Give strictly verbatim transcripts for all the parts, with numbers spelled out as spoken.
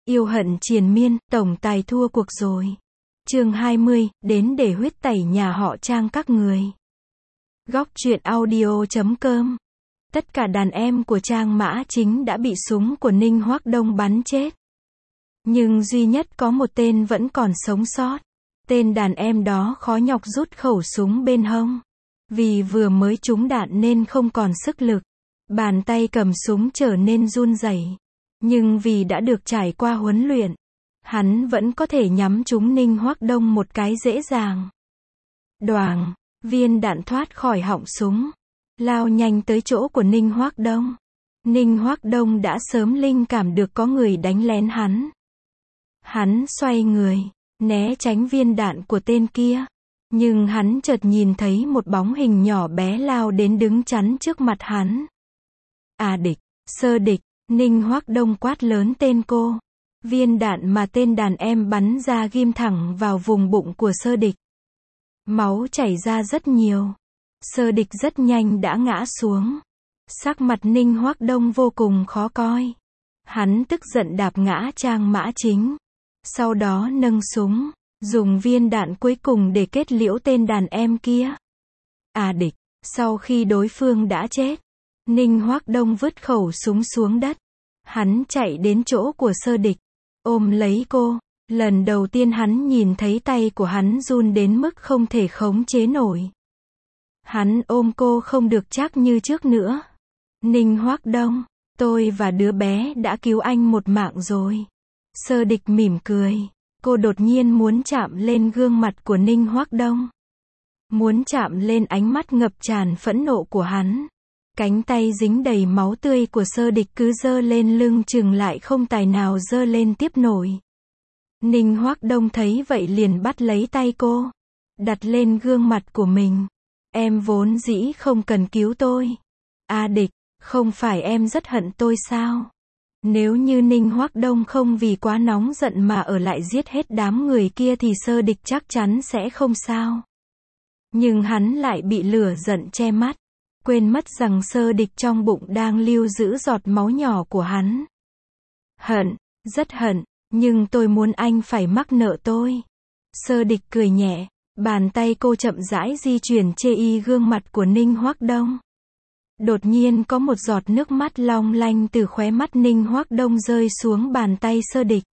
Yêu hận triền miên, tổng tài thua cuộc rồi. Chương hai mươi, đến để huyết tẩy nhà họ Trang các người. Góc truyện audio chấm com. Tất cả đàn em của Trang Mã Chính đã bị súng của Ninh Hoắc Đông bắn chết. Nhưng duy nhất có một tên vẫn còn sống sót. Tên đàn em đó khó nhọc rút khẩu súng bên hông. Vì vừa mới trúng đạn nên không còn sức lực. Bàn tay cầm súng trở nên run rẩy. Nhưng vì đã được trải qua huấn luyện, hắn vẫn có thể nhắm trúng Ninh Hoắc Đông một cái dễ dàng. Đoàng, viên đạn thoát khỏi họng súng, lao nhanh tới chỗ của Ninh Hoắc Đông. Ninh Hoắc Đông đã sớm linh cảm được có người đánh lén hắn. Hắn xoay người, né tránh viên đạn của tên kia. Nhưng hắn chợt nhìn thấy một bóng hình nhỏ bé lao đến đứng chắn trước mặt hắn. À địch, Sơ Địch. Ninh Hoắc Đông quát lớn tên cô. Viên đạn mà tên đàn em bắn ra ghim thẳng vào vùng bụng của Sơ Địch. Máu chảy ra rất nhiều. Sơ Địch rất nhanh đã ngã xuống. Sắc mặt Ninh Hoắc Đông vô cùng khó coi. Hắn tức giận đạp ngã Trang Mã Chính. Sau đó nâng súng, dùng viên đạn cuối cùng để kết liễu tên đàn em kia. À địch, sau khi đối phương đã chết, Ninh Hoắc Đông vứt khẩu súng xuống đất. Hắn chạy đến chỗ của Sơ Địch, ôm lấy cô. Lần đầu tiên hắn nhìn thấy tay của hắn run đến mức không thể khống chế nổi. Hắn ôm cô không được chắc như trước nữa. Ninh Hoắc Đông, tôi và đứa bé đã cứu anh một mạng rồi. Sơ Địch mỉm cười. Cô đột nhiên muốn chạm lên gương mặt của Ninh Hoắc Đông. Muốn chạm lên ánh mắt ngập tràn phẫn nộ của hắn. Cánh tay dính đầy máu tươi của Sơ Địch cứ giơ lên lưng chừng lại không tài nào giơ lên tiếp nổi. Ninh Hoắc Đông thấy vậy liền bắt lấy tay cô, đặt lên gương mặt của mình. Em vốn dĩ không cần cứu tôi. À địch, không phải em rất hận tôi sao? Nếu như Ninh Hoắc Đông không vì quá nóng giận mà ở lại giết hết đám người kia thì Sơ Địch chắc chắn sẽ không sao. Nhưng hắn lại bị lửa giận che mắt. Quên mất rằng Sơ Địch trong bụng đang lưu giữ giọt máu nhỏ của hắn. Hận, rất hận, nhưng tôi muốn anh phải mắc nợ tôi. Sơ Địch cười nhẹ, bàn tay cô chậm rãi di chuyển chê y gương mặt của Ninh Hoắc Đông. Đột nhiên có một giọt nước mắt long lanh từ khóe mắt Ninh Hoắc Đông rơi xuống bàn tay Sơ Địch.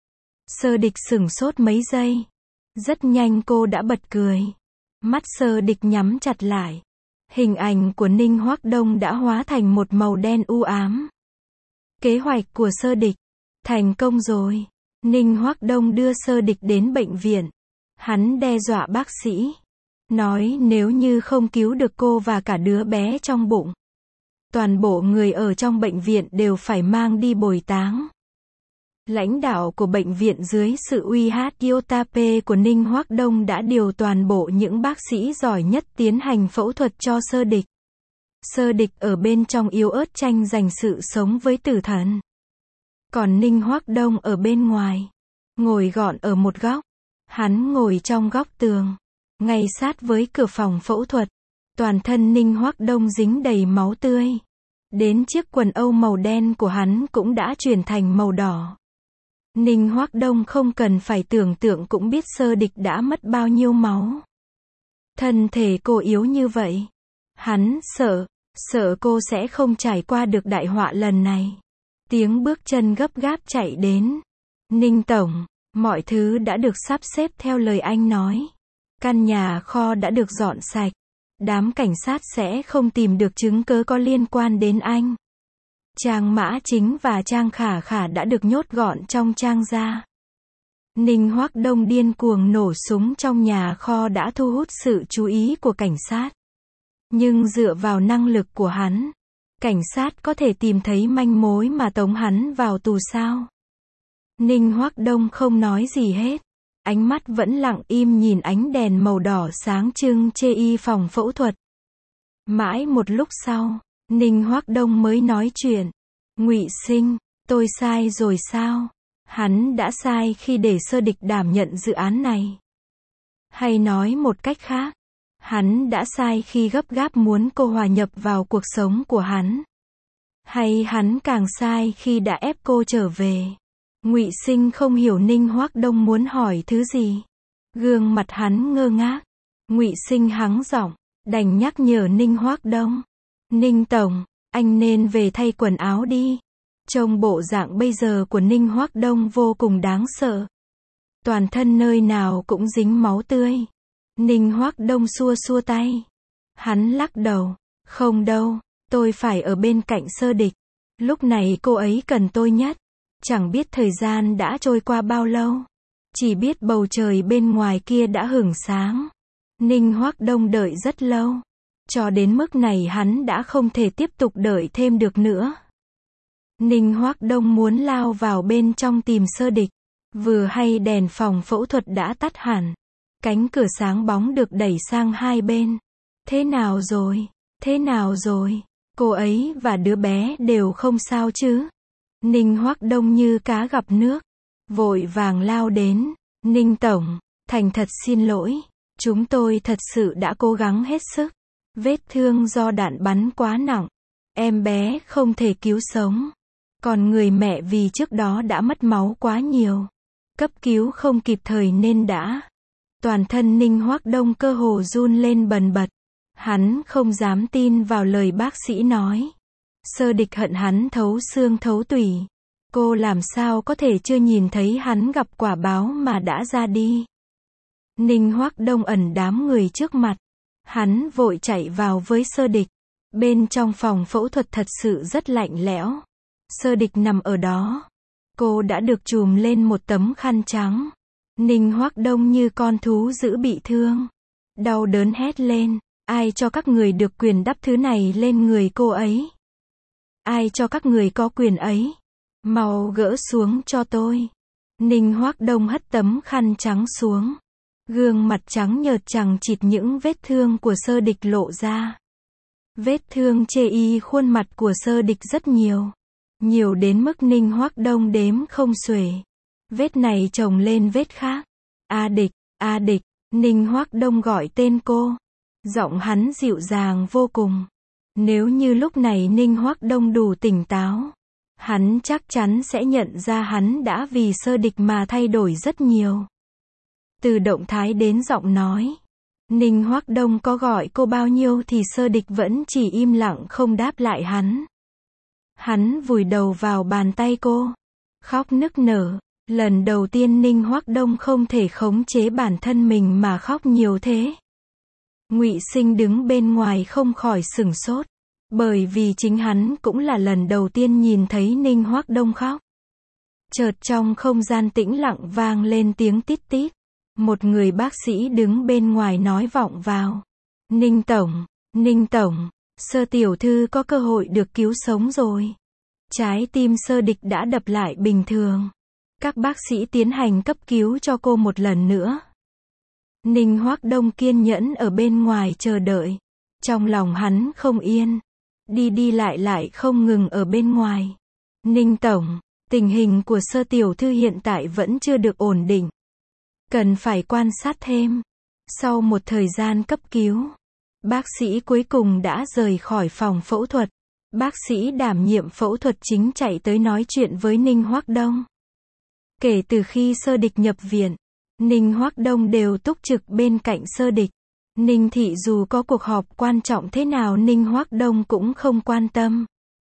Sơ Địch sửng sốt mấy giây. Rất nhanh cô đã bật cười. Mắt Sơ Địch nhắm chặt lại. Hình ảnh của Ninh Hoắc Đông đã hóa thành một màu đen u ám. Kế hoạch của Sơ Địch thành công rồi. Ninh Hoắc Đông đưa Sơ Địch đến bệnh viện. Hắn đe dọa bác sĩ, nói nếu như không cứu được cô và cả đứa bé trong bụng, toàn bộ người ở trong bệnh viện đều phải mang đi bồi táng. Lãnh đạo của bệnh viện dưới sự uy hát Yotape của Ninh Hoắc Đông đã điều toàn bộ những bác sĩ giỏi nhất tiến hành phẫu thuật cho Sơ Địch. Sơ Địch ở bên trong yếu ớt tranh giành sự sống với tử thần. Còn Ninh Hoắc Đông ở bên ngoài, ngồi gọn ở một góc. Hắn ngồi trong góc tường, ngay sát với cửa phòng phẫu thuật. Toàn thân Ninh Hoắc Đông dính đầy máu tươi. Đến chiếc quần âu màu đen của hắn cũng đã chuyển thành màu đỏ. Ninh Hoắc Đông không cần phải tưởng tượng cũng biết Sơ Địch đã mất bao nhiêu máu. Thân thể cô yếu như vậy. Hắn sợ, sợ cô sẽ không trải qua được đại họa lần này. Tiếng bước chân gấp gáp chạy đến. Ninh Tổng, mọi thứ đã được sắp xếp theo lời anh nói. Căn nhà kho đã được dọn sạch. Đám cảnh sát sẽ không tìm được chứng cứ có liên quan đến anh. Trang Mã Chính và Trang Khả Khả đã được nhốt gọn trong Trang gia. Ninh Hoắc Đông điên cuồng nổ súng trong nhà kho đã thu hút sự chú ý của cảnh sát. Nhưng dựa vào năng lực của hắn, cảnh sát có thể tìm thấy manh mối mà tống hắn vào tù sao? Ninh Hoắc Đông không nói gì hết. Ánh mắt vẫn lặng im nhìn ánh đèn màu đỏ sáng trưng chê y phòng phẫu thuật. Mãi một lúc sau, Ninh Hoắc Đông mới nói chuyện. Ngụy Sinh, tôi sai rồi sao? Hắn đã sai khi để Sơ Địch đảm nhận dự án này. Hay nói một cách khác, hắn đã sai khi gấp gáp muốn cô hòa nhập vào cuộc sống của hắn. Hay hắn càng sai khi đã ép cô trở về. Ngụy Sinh không hiểu Ninh Hoắc Đông muốn hỏi thứ gì. Gương mặt hắn ngơ ngác. Ngụy Sinh hắng giọng, đành nhắc nhở Ninh Hoắc Đông. Ninh tổng, anh nên về thay quần áo đi. Trông bộ dạng bây giờ của Ninh Hoắc Đông vô cùng đáng sợ. Toàn thân nơi nào cũng dính máu tươi. Ninh Hoắc Đông xua xua tay. Hắn lắc đầu. Không đâu, tôi phải ở bên cạnh Sơ Địch. Lúc này cô ấy cần tôi nhất. Chẳng biết thời gian đã trôi qua bao lâu. Chỉ biết bầu trời bên ngoài kia đã hửng sáng. Ninh Hoắc Đông đợi rất lâu. Cho đến mức này hắn đã không thể tiếp tục đợi thêm được nữa. Ninh Hoắc Đông muốn lao vào bên trong tìm Sơ Địch. Vừa hay đèn phòng phẫu thuật đã tắt hẳn. Cánh cửa sáng bóng được đẩy sang hai bên. Thế nào rồi? Thế nào rồi? Cô ấy và đứa bé đều không sao chứ? Ninh Hoắc Đông như cá gặp nước. Vội vàng lao đến. Ninh tổng, thành thật xin lỗi. Chúng tôi thật sự đã cố gắng hết sức. Vết thương do đạn bắn quá nặng. Em bé không thể cứu sống. Còn người mẹ vì trước đó đã mất máu quá nhiều. Cấp cứu không kịp thời nên đã. Toàn thân Ninh Hoắc Đông cơ hồ run lên bần bật. Hắn không dám tin vào lời bác sĩ nói. Sơ Địch hận hắn thấu xương thấu tủy. Cô làm sao có thể chưa nhìn thấy hắn gặp quả báo mà đã ra đi. Ninh Hoắc Đông ẩn đám người trước mặt. Hắn vội chạy vào với Sơ Địch. Bên trong phòng phẫu thuật thật sự rất lạnh lẽo. Sơ Địch nằm ở đó. Cô đã được trùm lên một tấm khăn trắng. Ninh Hoắc Đông như con thú dữ bị thương. Đau đớn hét lên. Ai cho các người được quyền đắp thứ này lên người cô ấy? Ai cho các người có quyền ấy? Mau gỡ xuống cho tôi. Ninh Hoắc Đông hất tấm khăn trắng xuống. Gương mặt trắng nhợt chằng chịt những vết thương của Sơ Địch lộ ra. Vết thương chê y khuôn mặt của Sơ Địch rất nhiều. Nhiều đến mức Ninh Hoắc Đông đếm không xuể. Vết này chồng lên vết khác. A Địch, A Địch, Ninh Hoắc Đông gọi tên cô. Giọng hắn dịu dàng vô cùng. Nếu như lúc này Ninh Hoắc Đông đủ tỉnh táo, hắn chắc chắn sẽ nhận ra hắn đã vì Sơ Địch mà thay đổi rất nhiều. Từ động thái đến giọng nói, Ninh Hoắc Đông có gọi cô bao nhiêu thì Sơ Địch vẫn chỉ im lặng không đáp lại hắn. Hắn vùi đầu vào bàn tay cô, khóc nức nở. Lần đầu tiên Ninh Hoắc Đông không thể khống chế bản thân mình mà khóc nhiều thế. Ngụy Sinh đứng bên ngoài không khỏi sửng sốt, bởi vì chính hắn cũng là lần đầu tiên nhìn thấy Ninh Hoắc Đông khóc. Chợt trong không gian tĩnh lặng vang lên tiếng tít tít. Một người bác sĩ đứng bên ngoài nói vọng vào. Ninh tổng, Ninh tổng, Sơ tiểu thư có cơ hội được cứu sống rồi. Trái tim Sơ Địch đã đập lại bình thường. Các bác sĩ tiến hành cấp cứu cho cô một lần nữa. Ninh Hoắc Đông kiên nhẫn ở bên ngoài chờ đợi. Trong lòng hắn không yên. Đi đi lại lại không ngừng ở bên ngoài. Ninh tổng, tình hình của Sơ tiểu thư hiện tại vẫn chưa được ổn định. Cần phải quan sát thêm. Sau một thời gian cấp cứu, bác sĩ cuối cùng đã rời khỏi phòng phẫu thuật. Bác sĩ đảm nhiệm phẫu thuật chính chạy tới nói chuyện với Ninh Hoắc Đông. Kể từ khi Sơ Địch nhập viện, Ninh Hoắc Đông đều túc trực bên cạnh Sơ Địch. Ninh thị dù có cuộc họp quan trọng thế nào Ninh Hoắc Đông cũng không quan tâm.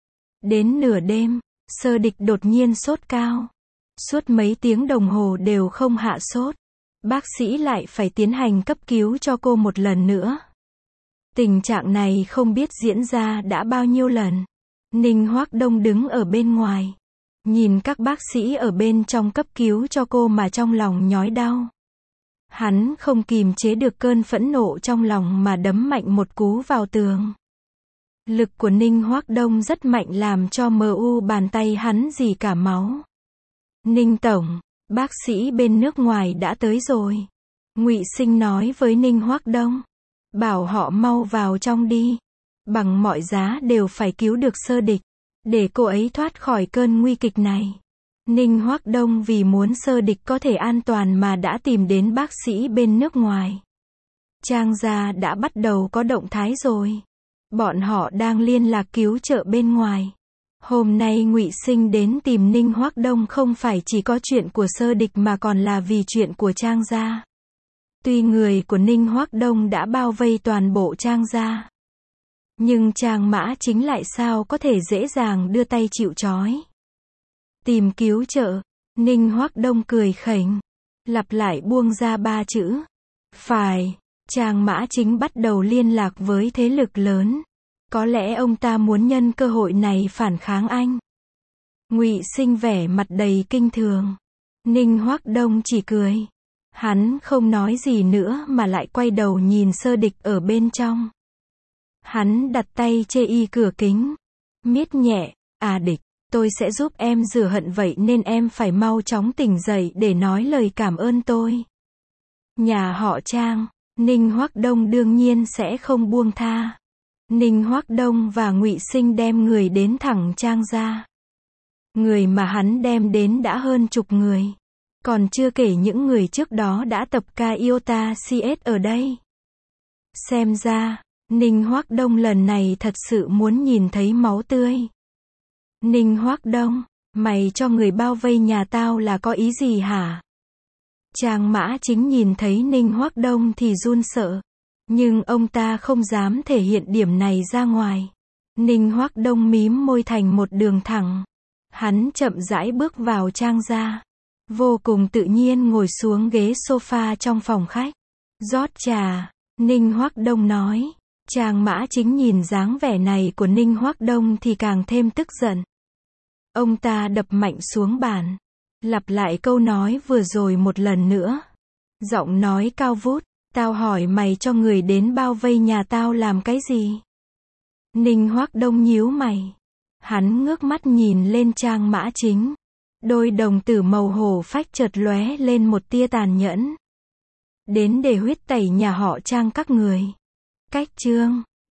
Đến nửa đêm, Sơ Địch đột nhiên sốt cao. Suốt mấy tiếng đồng hồ đều không hạ sốt. Bác sĩ lại phải tiến hành cấp cứu cho cô một lần nữa. Tình trạng này không biết diễn ra đã bao nhiêu lần. Ninh Hoắc Đông đứng ở bên ngoài, nhìn các bác sĩ ở bên trong cấp cứu cho cô mà trong lòng nhói đau. Hắn không kìm chế được cơn phẫn nộ trong lòng mà đấm mạnh một cú vào tường. Lực của Ninh Hoắc Đông rất mạnh làm cho mờ u bàn tay hắn rỉ cả máu. Ninh tổng, bác sĩ bên nước ngoài đã tới rồi. Ngụy Sinh nói với Ninh Hoắc Đông. Bảo họ mau vào trong đi. Bằng mọi giá đều phải cứu được Sơ Địch. Để cô ấy thoát khỏi cơn nguy kịch này. Ninh Hoắc Đông vì muốn Sơ Địch có thể an toàn mà đã tìm đến bác sĩ bên nước ngoài. Trang gia đã bắt đầu có động thái rồi. Bọn họ đang liên lạc cứu trợ bên ngoài. Hôm nay Ngụy Sinh đến tìm Ninh Hoắc Đông không phải chỉ có chuyện của Sơ Địch mà còn là vì chuyện của Trang gia. Tuy người của Ninh Hoắc Đông đã bao vây toàn bộ Trang gia, nhưng Trang Mã Chính lại sao có thể dễ dàng đưa tay chịu trói. Tìm cứu trợ, Ninh Hoắc Đông cười khỉnh, lặp lại buông ra ba chữ. Phải, Trang Mã Chính bắt đầu liên lạc với thế lực lớn. Có lẽ ông ta muốn nhân cơ hội này phản kháng anh. Ngụy Sinh vẻ mặt đầy kinh thường. Ninh Hoắc Đông chỉ cười. Hắn không nói gì nữa mà lại quay đầu nhìn Sơ Địch ở bên trong. Hắn đặt tay chê y cửa kính. Miết nhẹ, à Địch, tôi sẽ giúp em rửa hận vậy nên em phải mau chóng tỉnh dậy để nói lời cảm ơn tôi. Nhà họ Trang, Ninh Hoắc Đông đương nhiên sẽ không buông tha. Ninh Hoắc Đông và Ngụy Sinh đem người đến thẳng Trang gia. Người mà hắn đem đến đã hơn chục người. Còn chưa kể những người trước đó đã tập ca Iota xê ét ở đây. Xem ra, Ninh Hoắc Đông lần này thật sự muốn nhìn thấy máu tươi. Ninh Hoắc Đông, mày cho người bao vây nhà tao là có ý gì hả? Trang Mã Chính nhìn thấy Ninh Hoắc Đông thì run sợ. Nhưng ông ta không dám thể hiện điểm này ra ngoài. Ninh Hoắc Đông mím môi thành một đường thẳng. Hắn chậm rãi bước vào Trang gia. Vô cùng tự nhiên ngồi xuống ghế sofa trong phòng khách. Rót trà, Ninh Hoắc Đông nói. Trang Mã Chính nhìn dáng vẻ này của Ninh Hoắc Đông thì càng thêm tức giận. Ông ta đập mạnh xuống bàn. Lặp lại câu nói vừa rồi một lần nữa. Giọng nói cao vút. Tao hỏi mày cho người đến bao vây nhà tao làm cái gì? Ninh Hoắc Đông nhíu mày. Hắn ngước mắt nhìn lên Trang Mã Chính. Đôi đồng tử màu hổ phách chợt lóe lên một tia tàn nhẫn. Đến để huyết tẩy nhà họ Trang các người. Cách chương